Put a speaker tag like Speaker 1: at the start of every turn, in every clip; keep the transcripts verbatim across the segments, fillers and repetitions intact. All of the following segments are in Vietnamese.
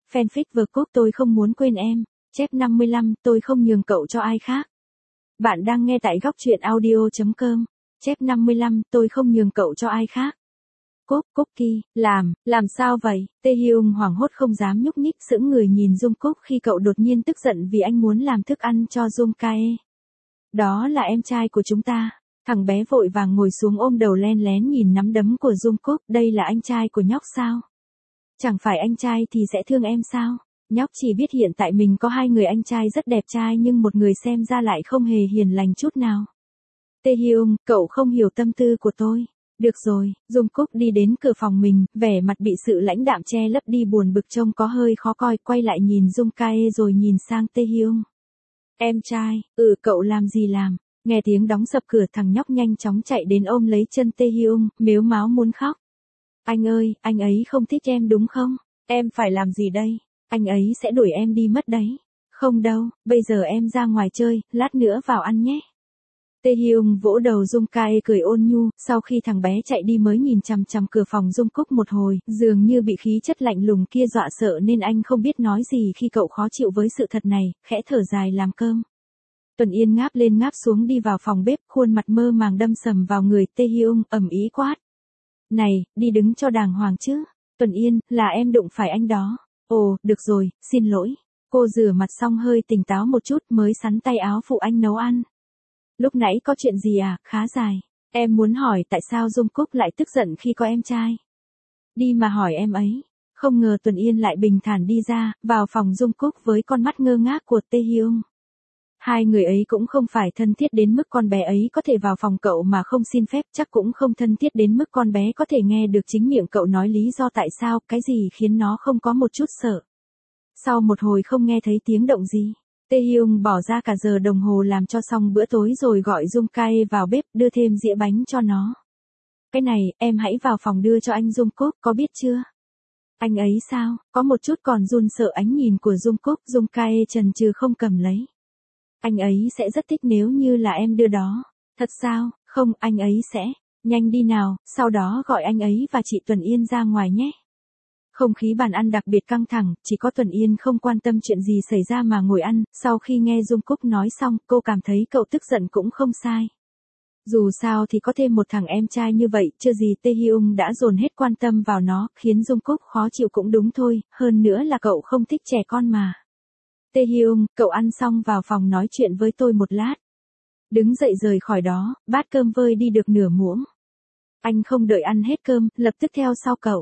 Speaker 1: Fanfic vừa cốt tôi không muốn quên em. Chép năm mươi lăm, tôi không nhường cậu cho ai khác. Bạn đang nghe tại góc truyện audio chấm com. Chép năm mươi lăm, tôi không nhường cậu cho ai khác. Cốp, Cookie, làm, làm sao vậy? Taehyung hoảng hốt không dám nhúc nhích, sững người nhìn Jungkook khi cậu đột nhiên tức giận vì anh muốn làm thức ăn cho Jungkae. Đó là em trai của chúng ta. Thằng bé vội vàng ngồi xuống ôm đầu len lén nhìn nắm đấm của Jungkook, đây là anh trai của nhóc sao? Chẳng phải anh trai thì sẽ thương em sao? Nhóc chỉ biết hiện tại mình có hai người anh trai rất đẹp trai nhưng một người xem ra lại không hề hiền lành chút nào. Taehyung, cậu không hiểu tâm tư của tôi. Được rồi, Jungkook đi đến cửa phòng mình, vẻ mặt bị sự lãnh đạm che lấp đi buồn bực trông có hơi khó coi, quay lại nhìn Jungkae rồi nhìn sang Taehyung. Em trai, ừ cậu làm gì làm? Nghe tiếng đóng sập cửa thằng nhóc nhanh chóng chạy đến ôm lấy chân Taehyung, mếu máo muốn khóc. Anh ơi, anh ấy không thích em đúng không? Em phải làm gì đây? Anh ấy sẽ đuổi em đi mất đấy. Không đâu, bây giờ em ra ngoài chơi, lát nữa vào ăn nhé. Taehyung vỗ đầu Jungkae cười ôn nhu, sau khi thằng bé chạy đi mới nhìn chằm chằm cửa phòng Jungkook một hồi, dường như bị khí chất lạnh lùng kia dọa sợ nên anh không biết nói gì khi cậu khó chịu với sự thật này, khẽ thở dài làm cơm. Tuần Yên ngáp lên ngáp xuống đi vào phòng bếp, khuôn mặt mơ màng đâm sầm vào người Taehyung, ầm ĩ quát. Này, đi đứng cho đàng hoàng chứ. Tuần Yên, là em đụng phải anh đó. Ồ, được rồi, xin lỗi. Cô rửa mặt xong hơi tỉnh táo một chút mới sắn tay áo phụ anh nấu ăn. Lúc nãy có chuyện gì à, khá dài. Em muốn hỏi tại sao Jungkook lại tức giận khi có em trai. Đi mà hỏi em ấy. Không ngờ Tuần Yên lại bình thản đi ra, vào phòng Jungkook với con mắt ngơ ngác của Taehyung. Hai người ấy cũng không phải thân thiết đến mức con bé ấy có thể vào phòng cậu mà không xin phép, chắc cũng không thân thiết đến mức con bé có thể nghe được chính miệng cậu nói lý do tại sao, cái gì khiến nó không có một chút sợ. Sau một hồi không nghe thấy tiếng động gì, Taehyung bỏ ra cả giờ đồng hồ làm cho xong bữa tối rồi gọi Jungkae vào bếp đưa thêm dĩa bánh cho nó. Cái này, em hãy vào phòng đưa cho anh Jungkook, có biết chưa? Anh ấy sao, có một chút còn run sợ ánh nhìn của Jungkook, Jungkae chần chừ không cầm lấy. Anh ấy sẽ rất thích nếu như là em đưa đó. Thật sao? Không, anh ấy sẽ. Nhanh đi nào, sau đó gọi anh ấy và chị Tuần Yên ra ngoài nhé. Không khí bàn ăn đặc biệt căng thẳng, chỉ có Tuần Yên không quan tâm chuyện gì xảy ra mà ngồi ăn. Sau khi nghe Jungkook nói xong, cô cảm thấy cậu tức giận cũng không sai. Dù sao thì có thêm một thằng em trai như vậy, chưa gì Taehyung đã dồn hết quan tâm vào nó, khiến Jungkook khó chịu cũng đúng thôi, hơn nữa là cậu không thích trẻ con mà. Taehyung, cậu ăn xong vào phòng nói chuyện với tôi một lát. Đứng dậy rời khỏi đó, bát cơm vơi đi được nửa muỗng. Anh không đợi ăn hết cơm, lập tức theo sau cậu.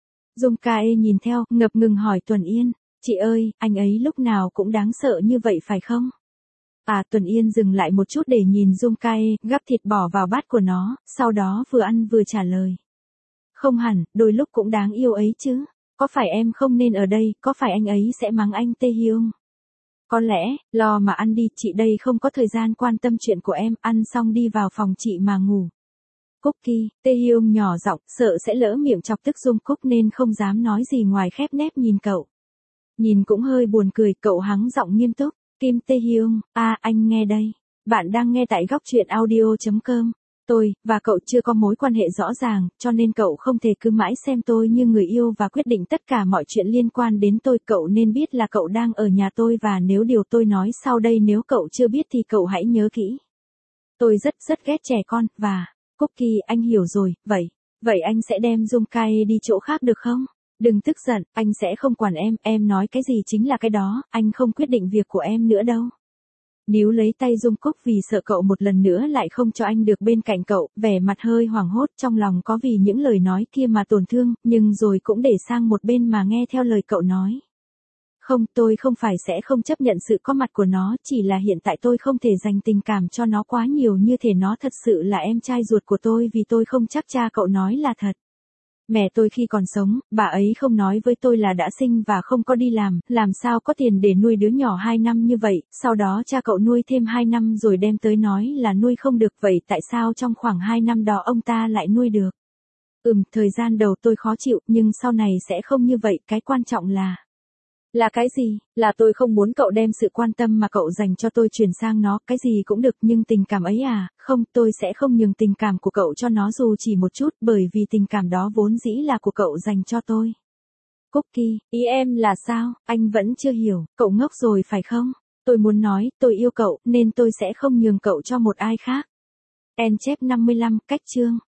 Speaker 1: Jungkae nhìn theo, ngập ngừng hỏi Tuần Yên, chị ơi, anh ấy lúc nào cũng đáng sợ như vậy phải không? À, Tuần Yên dừng lại một chút để nhìn Jungkae, gắp thịt bỏ vào bát của nó, sau đó vừa ăn vừa trả lời. Không hẳn, đôi lúc cũng đáng yêu ấy chứ. Có phải em không nên ở đây, có phải anh ấy sẽ mắng anh Taehyung? Có lẽ, lo mà ăn đi, chị đây không có thời gian quan tâm chuyện của em, ăn xong đi vào phòng chị mà ngủ. Cookie, Taehyung nhỏ giọng, sợ sẽ lỡ miệng chọc tức Jungkook nên không dám nói gì ngoài khép nép nhìn cậu. Nhìn cũng hơi buồn cười, cậu hắng giọng nghiêm túc, Kim Taehyung, à anh nghe đây. Bạn đang nghe tại góc truyện audio chấm com. Tôi, và cậu chưa có mối quan hệ rõ ràng, cho nên cậu không thể cứ mãi xem tôi như người yêu và quyết định tất cả mọi chuyện liên quan đến tôi. Cậu nên biết là cậu đang ở nhà tôi và nếu điều tôi nói sau đây nếu cậu chưa biết thì cậu hãy nhớ kỹ. Tôi rất rất ghét trẻ con, và, Cookie anh hiểu rồi, vậy, vậy anh sẽ đem Jungkae đi chỗ khác được không? Đừng tức giận, anh sẽ không quản em, em nói cái gì chính là cái đó, anh không quyết định việc của em nữa đâu. Níu lấy tay Jungkook vì sợ cậu một lần nữa lại không cho anh được bên cạnh cậu, vẻ mặt hơi hoảng hốt trong lòng có vì những lời nói kia mà tổn thương, nhưng rồi cũng để sang một bên mà nghe theo lời cậu nói. Không, tôi không phải sẽ không chấp nhận sự có mặt của nó, chỉ là hiện tại tôi không thể dành tình cảm cho nó quá nhiều như thể nó thật sự là em trai ruột của tôi vì tôi không chắc cha cậu nói là thật. Mẹ tôi khi còn sống, bà ấy không nói với tôi là đã sinh và không có đi làm, làm sao có tiền để nuôi đứa nhỏ hai năm như vậy, sau đó cha cậu nuôi thêm hai năm rồi đem tới nói là nuôi không được, vậy tại sao trong khoảng hai năm đó ông ta lại nuôi được? Ừm, thời gian đầu tôi khó chịu, nhưng sau này sẽ không như vậy, cái quan trọng là... Là cái gì? Là tôi không muốn cậu đem sự quan tâm mà cậu dành cho tôi chuyển sang nó, cái gì cũng được, nhưng tình cảm ấy à, không, tôi sẽ không nhường tình cảm của cậu cho nó dù chỉ một chút, bởi vì tình cảm đó vốn dĩ là của cậu dành cho tôi. Cookie, ý em là sao, anh vẫn chưa hiểu, cậu ngốc rồi phải không? Tôi muốn nói, tôi yêu cậu, nên tôi sẽ không nhường cậu cho một ai khác. En chép năm mươi lăm, cách chương.